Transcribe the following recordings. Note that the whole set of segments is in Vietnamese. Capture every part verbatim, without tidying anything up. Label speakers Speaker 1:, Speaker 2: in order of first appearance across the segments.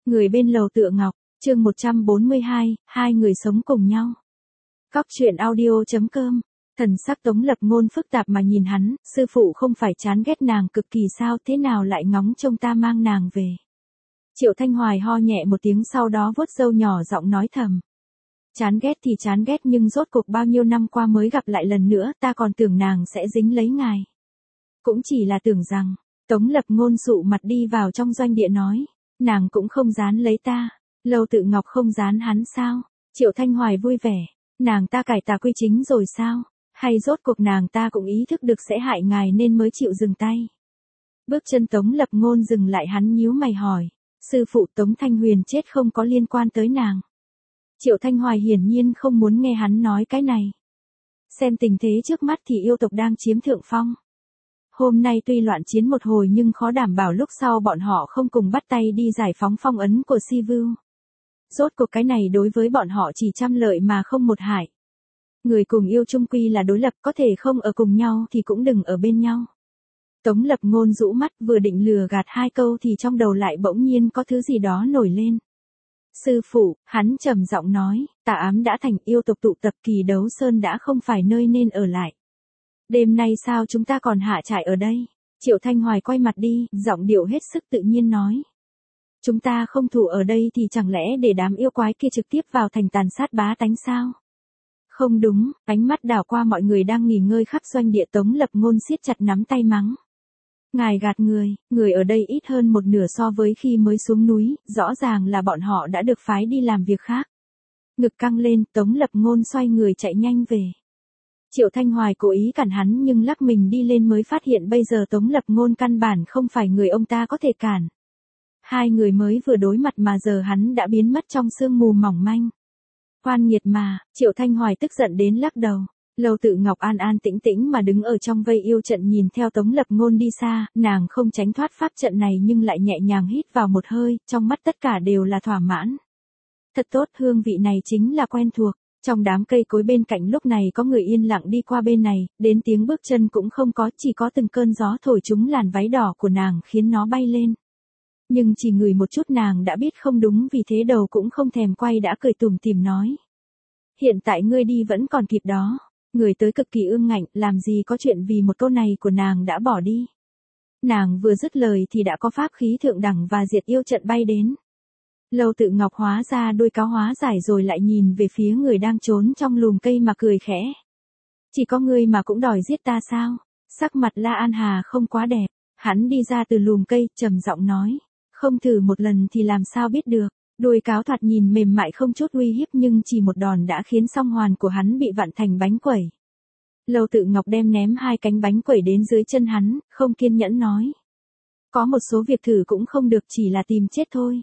Speaker 1: Người bên lầu tựa ngọc, chương một trăm bốn mươi hai, hai người sống cùng nhau. Góc truyện audio.com. Thần sắc Tống Lập Ngôn phức tạp mà nhìn hắn, sư phụ không phải chán ghét nàng cực kỳ sao, thế nào lại ngóng trông ta mang nàng về. Triệu Thanh Hoài ho nhẹ một tiếng, sau đó vuốt râu nhỏ giọng nói thầm. Chán ghét thì chán ghét, nhưng rốt cuộc bao nhiêu năm qua mới gặp lại lần nữa, ta còn tưởng nàng sẽ dính lấy ngài. Cũng chỉ là tưởng rằng. Tống Lập Ngôn sụ mặt đi vào trong doanh địa nói. Nàng cũng không dán lấy ta. Lâu Tự Ngọc không dán hắn sao? Triệu Thanh Hoài vui vẻ. Nàng ta cải tà quy chính rồi sao? Hay rốt cuộc nàng ta cũng ý thức được sẽ hại ngài nên mới chịu dừng tay? Bước chân Tống Lập Ngôn dừng lại, hắn nhíu mày hỏi. Sư phụ Tống Thanh Huyền chết không có liên quan tới nàng. Triệu Thanh Hoài hiển nhiên không muốn nghe hắn nói cái này. Xem tình thế trước mắt thì yêu tộc đang chiếm thượng phong. Hôm nay tuy loạn chiến một hồi nhưng khó đảm bảo lúc sau bọn họ không cùng bắt tay đi giải phóng phong ấn của Si Vưu. Rốt cuộc cái này đối với bọn họ chỉ trăm lợi mà không một hại. Người cùng yêu chung quy là đối lập, có thể không ở cùng nhau thì cũng đừng ở bên nhau. Tống Lập Ngôn rũ mắt vừa định lừa gạt hai câu thì trong đầu lại bỗng nhiên có thứ gì đó nổi lên. Sư phụ, hắn trầm giọng nói, tà ám đã thành, yêu tộc tụ tập, Kỳ Đấu Sơn đã không phải nơi nên ở lại. Đêm nay sao chúng ta còn hạ trại ở đây? Triệu Thanh Hoài quay mặt đi, giọng điệu hết sức tự nhiên nói. Chúng ta không thủ ở đây thì chẳng lẽ để đám yêu quái kia trực tiếp vào thành tàn sát bá tánh sao? Không đúng, ánh mắt đảo qua mọi người đang nghỉ ngơi khắp doanh địa. Tống Lập Ngôn siết chặt nắm tay mắng. Ngài gạt người, người ở đây ít hơn một nửa so với khi mới xuống núi, rõ ràng là bọn họ đã được phái đi làm việc khác. Ngực căng lên, Tống Lập Ngôn xoay người chạy nhanh về. Triệu Thanh Hoài cố ý cản hắn nhưng lắc mình đi lên mới phát hiện bây giờ Tống Lập Ngôn căn bản không phải người ông ta có thể cản. Hai người mới vừa đối mặt mà giờ hắn đã biến mất trong sương mù mỏng manh. Oan nghiệt mà, Triệu Thanh Hoài tức giận đến lắc đầu. Lâu Tự Ngọc an an tĩnh tĩnh mà đứng ở trong vây yêu trận nhìn theo Tống Lập Ngôn đi xa, nàng không tránh thoát pháp trận này nhưng lại nhẹ nhàng hít vào một hơi, trong mắt tất cả đều là thỏa mãn. Thật tốt, hương vị này chính là quen thuộc. Trong đám cây cối bên cạnh lúc này có người yên lặng đi qua bên này, đến tiếng bước chân cũng không có, chỉ có từng cơn gió thổi trúng làn váy đỏ của nàng khiến nó bay lên. Nhưng chỉ ngửi một chút nàng đã biết không đúng, vì thế đầu cũng không thèm quay đã cười tủm tỉm nói. Hiện tại ngươi đi vẫn còn kịp đó. Người tới cực kỳ ương ngạnh, làm gì có chuyện vì một câu này của nàng đã bỏ đi. Nàng vừa dứt lời thì đã có pháp khí thượng đẳng và diệt yêu trận bay đến. Lâu Tự Ngọc hóa ra đôi cáo hóa giải rồi lại nhìn về phía người đang trốn trong lùm cây mà cười khẽ. Chỉ có ngươi mà cũng đòi giết ta sao? Sắc mặt La An Hà không quá đẹp, hắn đi ra từ lùm cây, trầm giọng nói. Không thử một lần thì làm sao biết được. Đôi cáo thoạt nhìn mềm mại không chút uy hiếp nhưng chỉ một đòn đã khiến song hoàn của hắn bị vặn thành bánh quẩy. Lâu Tự Ngọc đem ném hai cánh bánh quẩy đến dưới chân hắn, không kiên nhẫn nói. Có một số việc thử cũng không được, chỉ là tìm chết thôi.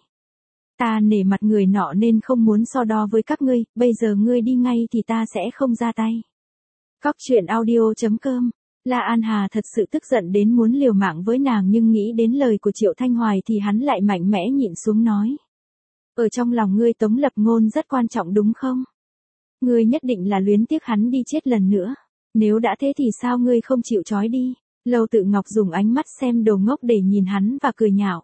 Speaker 1: Ta nể mặt người nọ nên không muốn so đo với các ngươi, bây giờ ngươi đi ngay thì ta sẽ không ra tay. Góc truyện audio.com. La An Hà thật sự tức giận đến muốn liều mạng với nàng nhưng nghĩ đến lời của Triệu Thanh Hoài thì hắn lại mạnh mẽ nhịn xuống nói. Ở trong lòng ngươi Tống Lập Ngôn rất quan trọng đúng không? Ngươi nhất định là luyến tiếc hắn đi chết lần nữa. Nếu đã thế thì sao ngươi không chịu trói đi? Lâu Tự Ngọc dùng ánh mắt xem đồ ngốc để nhìn hắn và cười nhạo.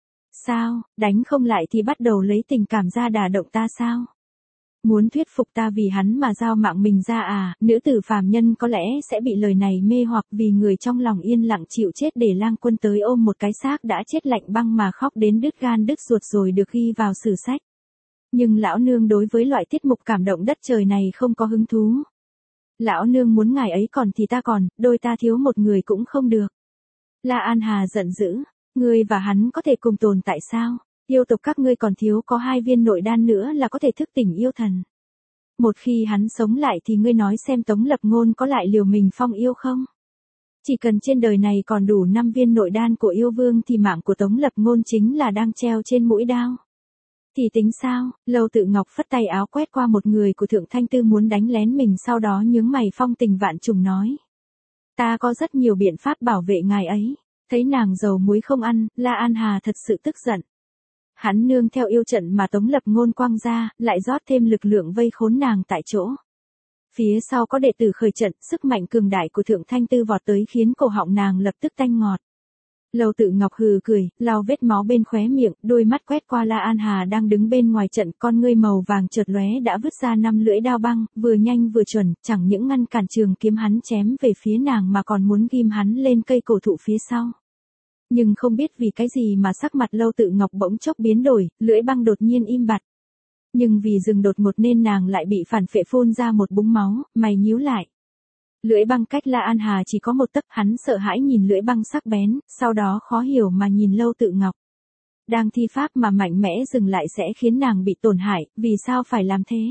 Speaker 1: Sao, đánh không lại thì bắt đầu lấy tình cảm ra đả động ta sao? Muốn thuyết phục ta vì hắn mà giao mạng mình ra à? Nữ tử phàm nhân có lẽ sẽ bị lời này mê hoặc, vì người trong lòng yên lặng chịu chết để Lang Quân tới ôm một cái xác đã chết lạnh băng mà khóc đến đứt gan đứt ruột rồi được ghi vào sử sách. Nhưng lão nương đối với loại tiết mục cảm động đất trời này không có hứng thú. Lão nương muốn ngài ấy còn thì ta còn, đôi ta thiếu một người cũng không được. La An Hà giận dữ. Ngươi và hắn có thể cùng tồn tại sao? Yêu tộc các ngươi còn thiếu có hai viên nội đan nữa là có thể thức tỉnh yêu thần. Một khi hắn sống lại thì ngươi nói xem Tống Lập Ngôn có lại liều mình phong yêu không? Chỉ cần trên đời này còn đủ năm viên nội đan của yêu vương thì mạng của Tống Lập Ngôn chính là đang treo trên mũi đao. Thì tính sao? Lâu Tự Ngọc phất tay áo quét qua một người của Thượng Thanh Tư muốn đánh lén mình, sau đó nhướng mày phong tình vạn trùng nói. Ta có rất nhiều biện pháp bảo vệ ngài ấy. Thấy nàng dầu muối không ăn, La An Hà thật sự tức giận. Hắn nương theo yêu trận mà Tống Lập Ngôn quăng ra, lại rót thêm lực lượng vây khốn nàng tại chỗ. Phía sau có đệ tử khởi trận, sức mạnh cường đại của Thượng Thanh Tư vọt tới khiến cổ họng nàng lập tức tanh ngọt. Lâu Tự Ngọc hừ cười, lau vết máu bên khóe miệng, đôi mắt quét qua La An Hà đang đứng bên ngoài trận, con ngươi màu vàng chợt lóe đã vứt ra năm lưỡi đao băng, vừa nhanh vừa chuẩn, chẳng những ngăn cản trường kiếm hắn chém về phía nàng mà còn muốn ghim hắn lên cây cổ thụ phía sau. Nhưng không biết vì cái gì mà sắc mặt Lâu Tự Ngọc bỗng chốc biến đổi, lưỡi băng đột nhiên im bặt. Nhưng vì dừng đột ngột nên nàng lại bị phản phệ phun ra một búng máu, mày nhíu lại. Lưỡi băng cách La An Hà chỉ có một tấc, hắn sợ hãi nhìn lưỡi băng sắc bén, sau đó khó hiểu mà nhìn Lâu Tự Ngọc. Đang thi pháp mà mạnh mẽ dừng lại sẽ khiến nàng bị tổn hại, vì sao phải làm thế?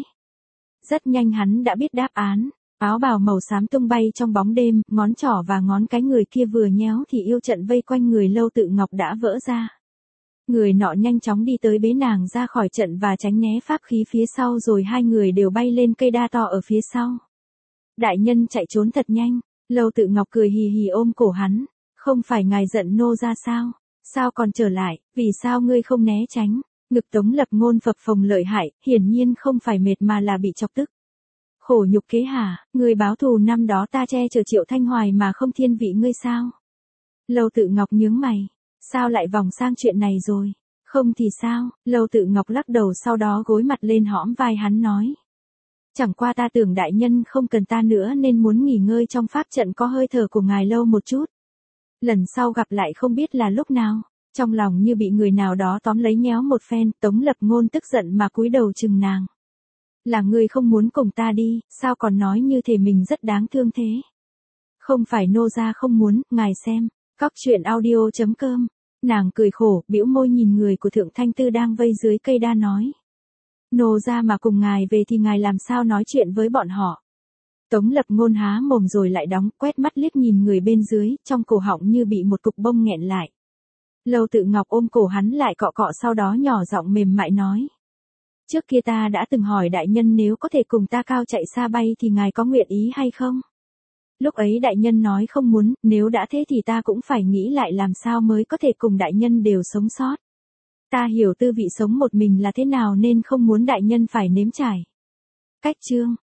Speaker 1: Rất nhanh hắn đã biết đáp án, áo bào màu xám tung bay trong bóng đêm, ngón trỏ và ngón cái người kia vừa nhéo thì yêu trận vây quanh người Lâu Tự Ngọc đã vỡ ra. Người nọ nhanh chóng đi tới bế nàng ra khỏi trận và tránh né pháp khí phía sau, rồi hai người đều bay lên cây đa to ở phía sau. Đại nhân chạy trốn thật nhanh, Lâu Tự Ngọc cười hì hì ôm cổ hắn, không phải ngài giận nô ra sao, sao còn trở lại, vì sao ngươi không né tránh, ngực Tống Lập Ngôn phập phồng lợi hại, hiển nhiên không phải mệt mà là bị chọc tức. Khổ nhục kế hả, ngươi báo thù năm đó ta che chở Triệu Thanh Hoài mà không thiên vị ngươi sao? Lâu Tự Ngọc nhướng mày, sao lại vòng sang chuyện này rồi, không thì sao, Lâu Tự Ngọc lắc đầu sau đó gối mặt lên hõm vai hắn nói. Chẳng qua ta tưởng đại nhân không cần ta nữa nên muốn nghỉ ngơi trong pháp trận có hơi thở của ngài lâu một chút. Lần sau gặp lại không biết là lúc nào, trong lòng như bị người nào đó tóm lấy nhéo một phen, Tống Lập Ngôn tức giận mà cúi đầu chừng nàng. Là ngươi không muốn cùng ta đi, sao còn nói như thể mình rất đáng thương thế. Không phải nô gia không muốn, ngài xem, cóc truyện audio chấm com. Nàng cười khổ, bĩu môi nhìn người của Thượng Thanh Tư đang vây dưới cây đa nói. Nô ra mà cùng ngài về thì ngài làm sao nói chuyện với bọn họ. Tống Lập Ngôn há mồm rồi lại đóng, quét mắt liếc nhìn người bên dưới, trong cổ họng như bị một cục bông nghẹn lại. Lâu Tự Ngọc ôm cổ hắn lại cọ cọ sau đó nhỏ giọng mềm mại nói. Trước kia ta đã từng hỏi đại nhân nếu có thể cùng ta cao chạy xa bay thì ngài có nguyện ý hay không? Lúc ấy đại nhân nói không muốn, nếu đã thế thì ta cũng phải nghĩ lại làm sao mới có thể cùng đại nhân đều sống sót. Ta hiểu tư vị sống một mình là thế nào nên không muốn đại nhân phải nếm trải. Cách chương